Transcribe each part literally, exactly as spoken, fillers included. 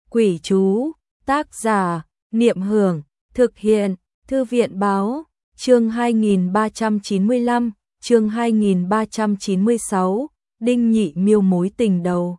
Quỷ chú, tác giả, Niệm Hưởng, thực hiện, Thư viện báo, chương hai nghìn ba trăm chín mươi lăm, chương hai nghìn ba trăm chín mươi sáu, Đinh Nhị Miêu mối tình đầu.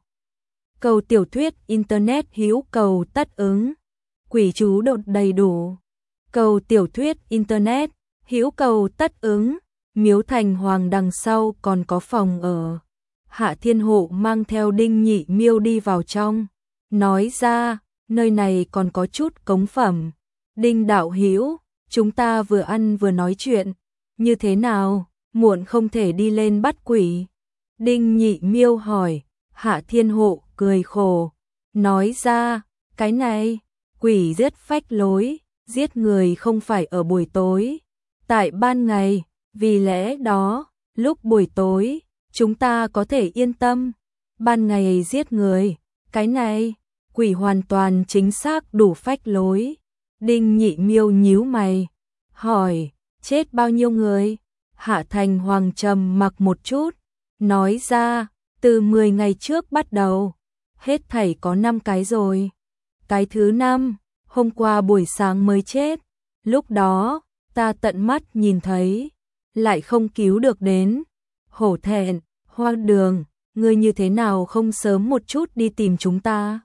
Cầu tiểu thuyết Internet hữu cầu tất ứng, quỷ chú đột đầy đủ. Cầu tiểu thuyết Internet, hữu cầu tất ứng, miếu thành hoàng đằng sau còn có phòng ở. Hạ Thiên Hộ mang theo Đinh Nhị Miêu đi vào trong, nói ra, nơi này còn có chút cống phẩm. Đinh đạo hữu, chúng ta vừa ăn vừa nói chuyện, như thế nào, muộn không thể đi lên bắt quỷ. Đinh Nhị Miêu hỏi, Hạ Thiên Hộ cười khổ, nói ra, cái này, quỷ giết phách lối, giết người không phải ở buổi tối, tại ban ngày, vì lẽ đó, lúc buổi tối, chúng ta có thể yên tâm, ban ngày giết người, cái này, quỷ hoàn toàn chính xác đủ phách lối. Đinh Nhị Miêu nhíu mày, hỏi, chết bao nhiêu người? Hạ Thành Hoàng trầm mặc một chút, nói ra, từ mười ngày trước bắt đầu, hết thảy có năm cái rồi. Cái thứ năm, hôm qua buổi sáng mới chết, lúc đó, ta tận mắt nhìn thấy, lại không cứu được đến. Hổ thẹn, Hoa Đường, ngươi như thế nào không sớm một chút đi tìm chúng ta?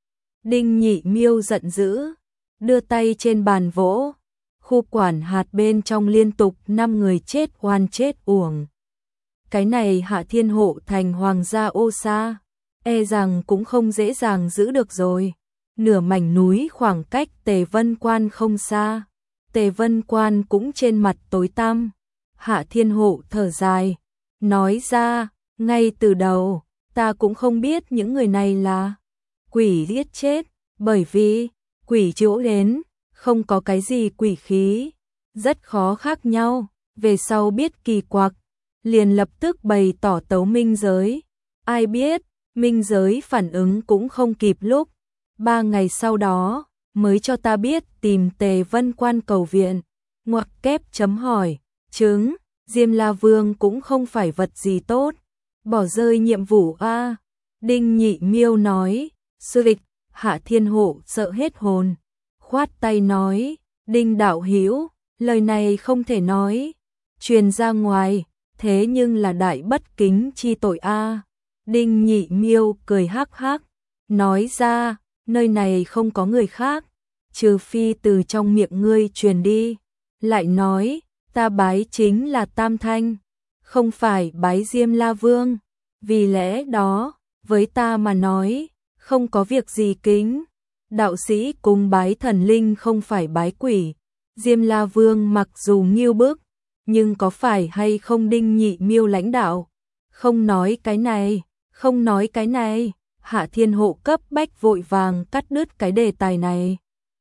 Đinh Nhị Miêu giận dữ, đưa tay trên bàn vỗ, khu quản hạt bên trong liên tục năm người chết oan chết uổng. Cái này Hạ Thiên Hộ thành hoàng gia ô sa, e rằng cũng không dễ dàng giữ được rồi. Nửa mảnh núi khoảng cách Tề Vân Quan không xa, Tề Vân Quan cũng trên mặt tối tăm. Hạ Thiên Hộ thở dài, nói ra, ngay từ đầu, ta cũng không biết những người này là quỷ giết chết, bởi vì quỷ chỗ đến, không có cái gì quỷ khí, rất khó khác nhau, về sau biết kỳ quặc, liền lập tức bày tỏ tấu minh giới. Ai biết, minh giới phản ứng cũng không kịp lúc, ba ngày sau đó, mới cho ta biết tìm Tề Vân Quan cầu viện, ngoặc kép chấm hỏi, chứng, Diêm La Vương cũng không phải vật gì tốt, bỏ rơi nhiệm vụ a. Đinh Nhị Miêu nói, sư vịch. Hạ Thiên Hộ sợ hết hồn, khoát tay nói, Đinh đạo hữu, lời này không thể nói, truyền ra ngoài, thế nhưng là đại bất kính chi tội a. Đinh Nhị Miêu cười hắc hắc, nói ra, nơi này không có người khác, trừ phi từ trong miệng ngươi truyền đi. Lại nói, ta bái chính là Tam Thanh, không phải bái Diêm La Vương, vì lẽ đó, với ta mà nói, không có việc gì kính. Đạo sĩ cùng bái thần linh không phải bái quỷ. Diêm La Vương mặc dù nghiêu bức, nhưng có phải hay không Đinh Nhị Miêu lãnh đạo? Không nói cái này, không nói cái này. Hạ Thiên Hộ cấp bách vội vàng cắt đứt cái đề tài này.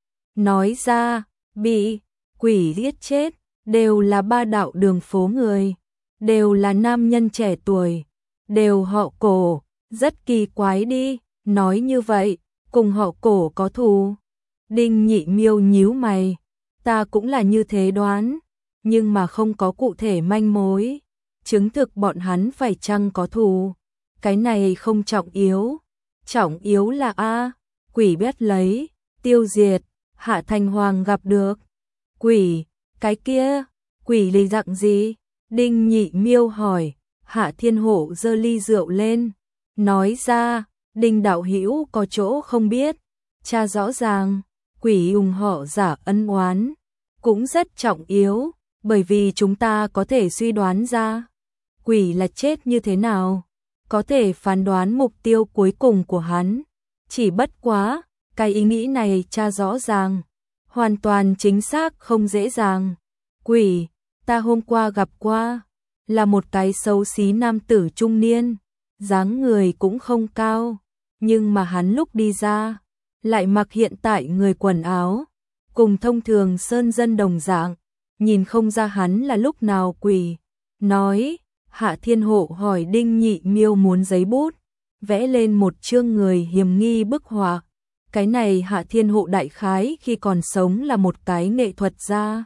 Nói ra, bị quỷ giết chết, đều là ba đạo đường phố người, đều là nam nhân trẻ tuổi, đều họ Cổ, rất kỳ quái đi. Nói như vậy, cùng họ Cổ có thù. Đinh Nhị Miêu nhíu mày, ta cũng là như thế đoán, nhưng mà không có cụ thể manh mối, chứng thực bọn hắn phải chăng có thù. Cái này không trọng yếu, trọng yếu là a, quỷ biết lấy, tiêu diệt, Hạ Thành Hoàng gặp được. Quỷ, cái kia, quỷ lì dạng gì? Đinh Nhị Miêu hỏi. Hạ Thiên Hộ giơ ly rượu lên, nói ra, Đinh đạo hữu có chỗ không biết, cha rõ ràng, quỷ ủng họ giả ân oán, cũng rất trọng yếu, bởi vì chúng ta có thể suy đoán ra, quỷ là chết như thế nào, có thể phán đoán mục tiêu cuối cùng của hắn, chỉ bất quá, cái ý nghĩ này cha rõ ràng, hoàn toàn chính xác không dễ dàng. Quỷ, ta hôm qua gặp qua, là một cái xấu xí nam tử trung niên, dáng người cũng không cao, nhưng mà hắn lúc đi ra, lại mặc hiện tại người quần áo, cùng thông thường sơn dân đồng dạng, nhìn không ra hắn là lúc nào quỷ. Nói, Hạ Thiên Hộ hỏi Đinh Nhị Miêu muốn giấy bút, vẽ lên một chương người hiểm nghi bức họa. Cái này Hạ Thiên Hộ đại khái khi còn sống là một cái nghệ thuật gia.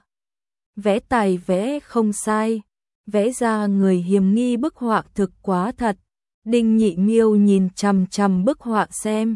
Vẽ tài vẽ không sai, vẽ ra người hiểm nghi bức họa thực quá thật. Đinh Nhị Miêu nhìn chằm chằm bức họa xem,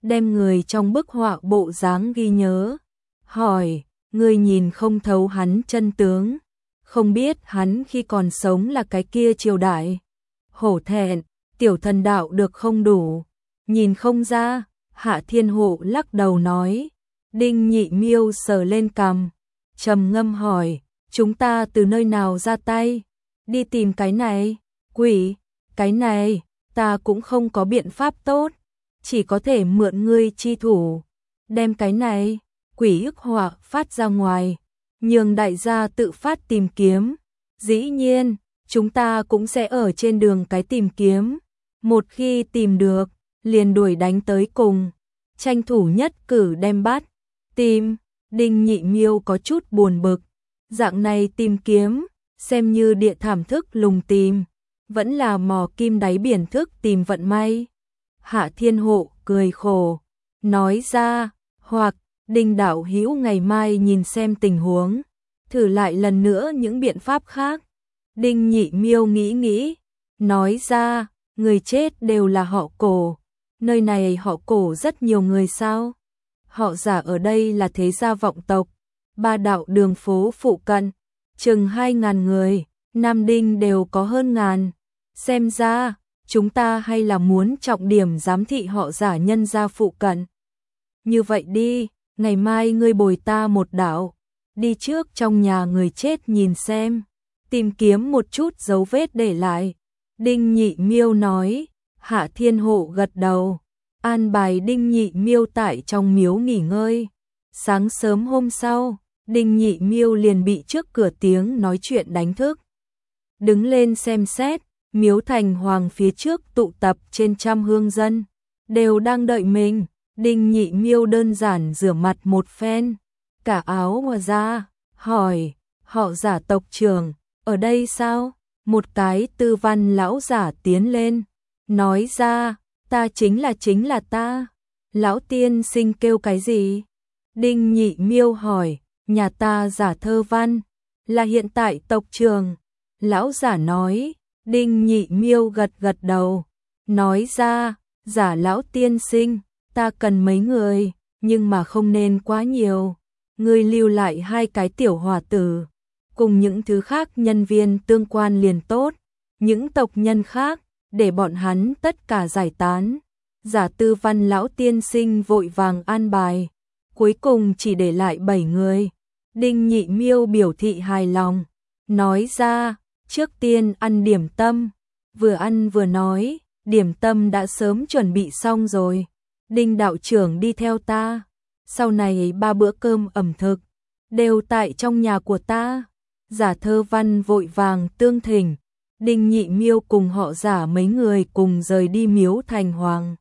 đem người trong bức họa bộ dáng ghi nhớ. Hỏi, ngươi nhìn không thấu hắn chân tướng, không biết hắn khi còn sống là cái kia triều đại. Hổ thẹn, tiểu thần đạo được không đủ, nhìn không ra. Hạ Thiên Hộ lắc đầu nói. Đinh Nhị Miêu sờ lên cằm, trầm ngâm hỏi, chúng ta từ nơi nào ra tay? Đi tìm cái này, quỷ, cái này, ta cũng không có biện pháp tốt, chỉ có thể mượn ngươi chi thủ, đem cái này, quỷ ức họa phát ra ngoài, nhường đại gia tự phát tìm kiếm. Dĩ nhiên, chúng ta cũng sẽ ở trên đường cái tìm kiếm, một khi tìm được, liền đuổi đánh tới cùng, tranh thủ nhất cử đem bắt. Tìm, Đinh Nhị Miêu có chút buồn bực, dạng này tìm kiếm, xem như địa thảm thức lùng tìm, vẫn là mò kim đáy biển thức tìm vận may. Hạ Thiên Hộ cười khổ, nói ra, hoặc Đinh đạo hữu ngày mai nhìn xem tình huống, thử lại lần nữa những biện pháp khác. Đinh Nhị Miêu nghĩ nghĩ, nói ra, người chết đều là họ Cổ, nơi này họ Cổ rất nhiều người sao? Họ Giả ở đây là thế gia vọng tộc, ba đạo đường phố phụ cận, chừng hai ngàn người, Nam Đinh đều có hơn ngàn. Xem ra, chúng ta hay là muốn trọng điểm giám thị họ Giả nhân gia phụ cận. Như vậy đi, ngày mai ngươi bồi ta một đạo, đi trước trong nhà người chết nhìn xem, tìm kiếm một chút dấu vết để lại. Đinh Nhị Miêu nói. Hạ Thiên Hộ gật đầu, an bài Đinh Nhị Miêu tại trong miếu nghỉ ngơi. Sáng sớm hôm sau, Đinh Nhị Miêu liền bị trước cửa tiếng nói chuyện đánh thức. Đứng lên xem xét, miếu thành hoàng phía trước tụ tập trên trăm hương dân, đều đang đợi mình. Đinh Nhị Miêu đơn giản rửa mặt một phen, cả áo mà ra, hỏi, họ Giả tộc trưởng, ở đây sao? Một cái tư văn lão giả tiến lên, nói ra, ta chính là chính là ta. Lão tiên sinh kêu cái gì? Đinh Nhị Miêu hỏi, nhà ta Giả Thơ Văn, là hiện tại tộc trưởng. Lão giả nói. Đinh Nhị Miêu gật gật đầu, nói ra, Giả lão tiên sinh, ta cần mấy người, nhưng mà không nên quá nhiều. Ngươi lưu lại hai cái tiểu hòa tử, cùng những thứ khác nhân viên tương quan liền tốt, những tộc nhân khác, để bọn hắn tất cả giải tán. Giả Tư Văn lão tiên sinh vội vàng an bài, cuối cùng chỉ để lại bảy người. Đinh Nhị Miêu biểu thị hài lòng, nói ra, trước tiên ăn điểm tâm. Vừa ăn vừa nói, điểm tâm đã sớm chuẩn bị xong rồi. Đinh đạo trưởng đi theo ta, sau này ba bữa cơm ẩm thực đều tại trong nhà của ta. Giả Thơ Văn vội vàng tương thỉnh, Đinh Nhị Miêu cùng họ Giả mấy người cùng rời đi miếu thành hoàng.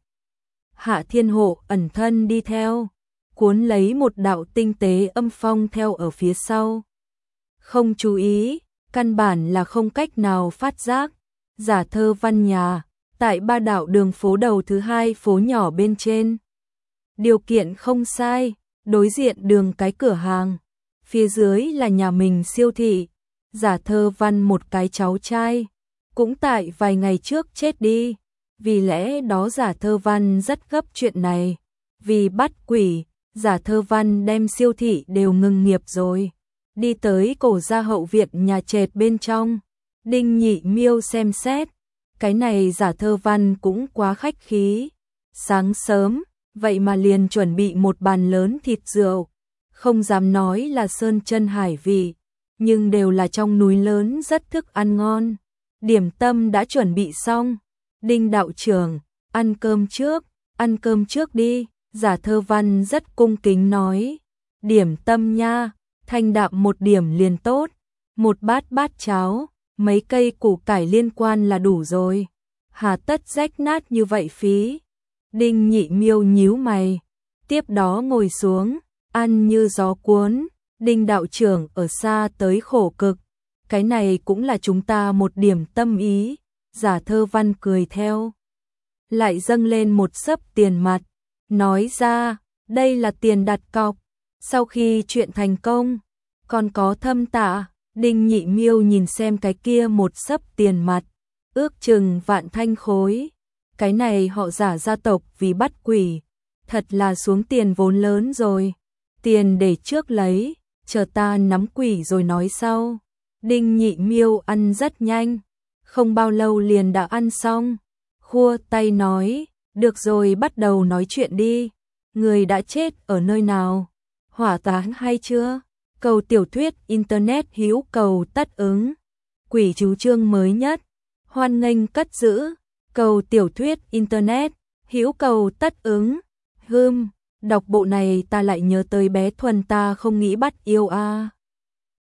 Hạ Thiên Hộ ẩn thân đi theo, cuốn lấy một đạo tinh tế âm phong theo ở phía sau. Không chú ý, căn bản là không cách nào phát giác. Giả Thơ Văn nhà, tại ba đạo đường phố đầu thứ hai phố nhỏ bên trên. Điều kiện không sai, đối diện đường cái cửa hàng, phía dưới là nhà mình siêu thị. Giả Thơ Văn một cái cháu trai, cũng tại vài ngày trước chết đi, vì lẽ đó Giả Thơ Văn rất gấp chuyện này. Vì bắt quỷ, Giả Thơ Văn đem siêu thị đều ngừng nghiệp rồi, đi tới cổ gia hậu viện nhà trệt bên trong. Đinh Nhị Miêu xem xét, cái này Giả Thơ Văn cũng quá khách khí. Sáng sớm, vậy mà liền chuẩn bị một bàn lớn thịt rượu, không dám nói là sơn chân hải vị, nhưng đều là trong núi lớn rất thức ăn ngon. Điểm tâm đã chuẩn bị xong. Đinh đạo trưởng, ăn cơm trước, ăn cơm trước đi. Giả Thơ Văn rất cung kính nói. Điểm tâm nha, thanh đạm một điểm liền tốt. Một bát bát cháo, mấy cây củ cải liên quan là đủ rồi. Hà tất rách nát như vậy phí. Đinh Nhị Miêu nhíu mày, tiếp đó ngồi xuống, ăn như gió cuốn. Đinh đạo trưởng ở xa tới khổ cực, cái này cũng là chúng ta một điểm tâm ý. Giả Thơ Văn cười theo, lại dâng lên một xấp tiền mặt, nói ra, đây là tiền đặt cọc, sau khi chuyện thành công, còn có thâm tạ. Đinh Nhị Miêu nhìn xem cái kia một xấp tiền mặt, ước chừng vạn thanh khối. Cái này họ Giả gia tộc vì bắt quỷ, thật là xuống tiền vốn lớn rồi. Tiền để trước lấy, chờ ta nắm quỷ rồi nói sau. Đinh Nhị Miêu ăn rất nhanh, không bao lâu liền đã ăn xong. Khua tay nói, được rồi bắt đầu nói chuyện đi. Người đã chết ở nơi nào? Hỏa táng hay chưa? Cầu tiểu thuyết Internet hữu cầu tất ứng. Quỷ chú chương mới nhất. Hoan nghênh cất giữ. Cầu tiểu thuyết Internet hữu cầu tất ứng. Hưm, đọc bộ này ta lại nhớ tới bé Thuần ta không nghĩ bắt yêu a. À.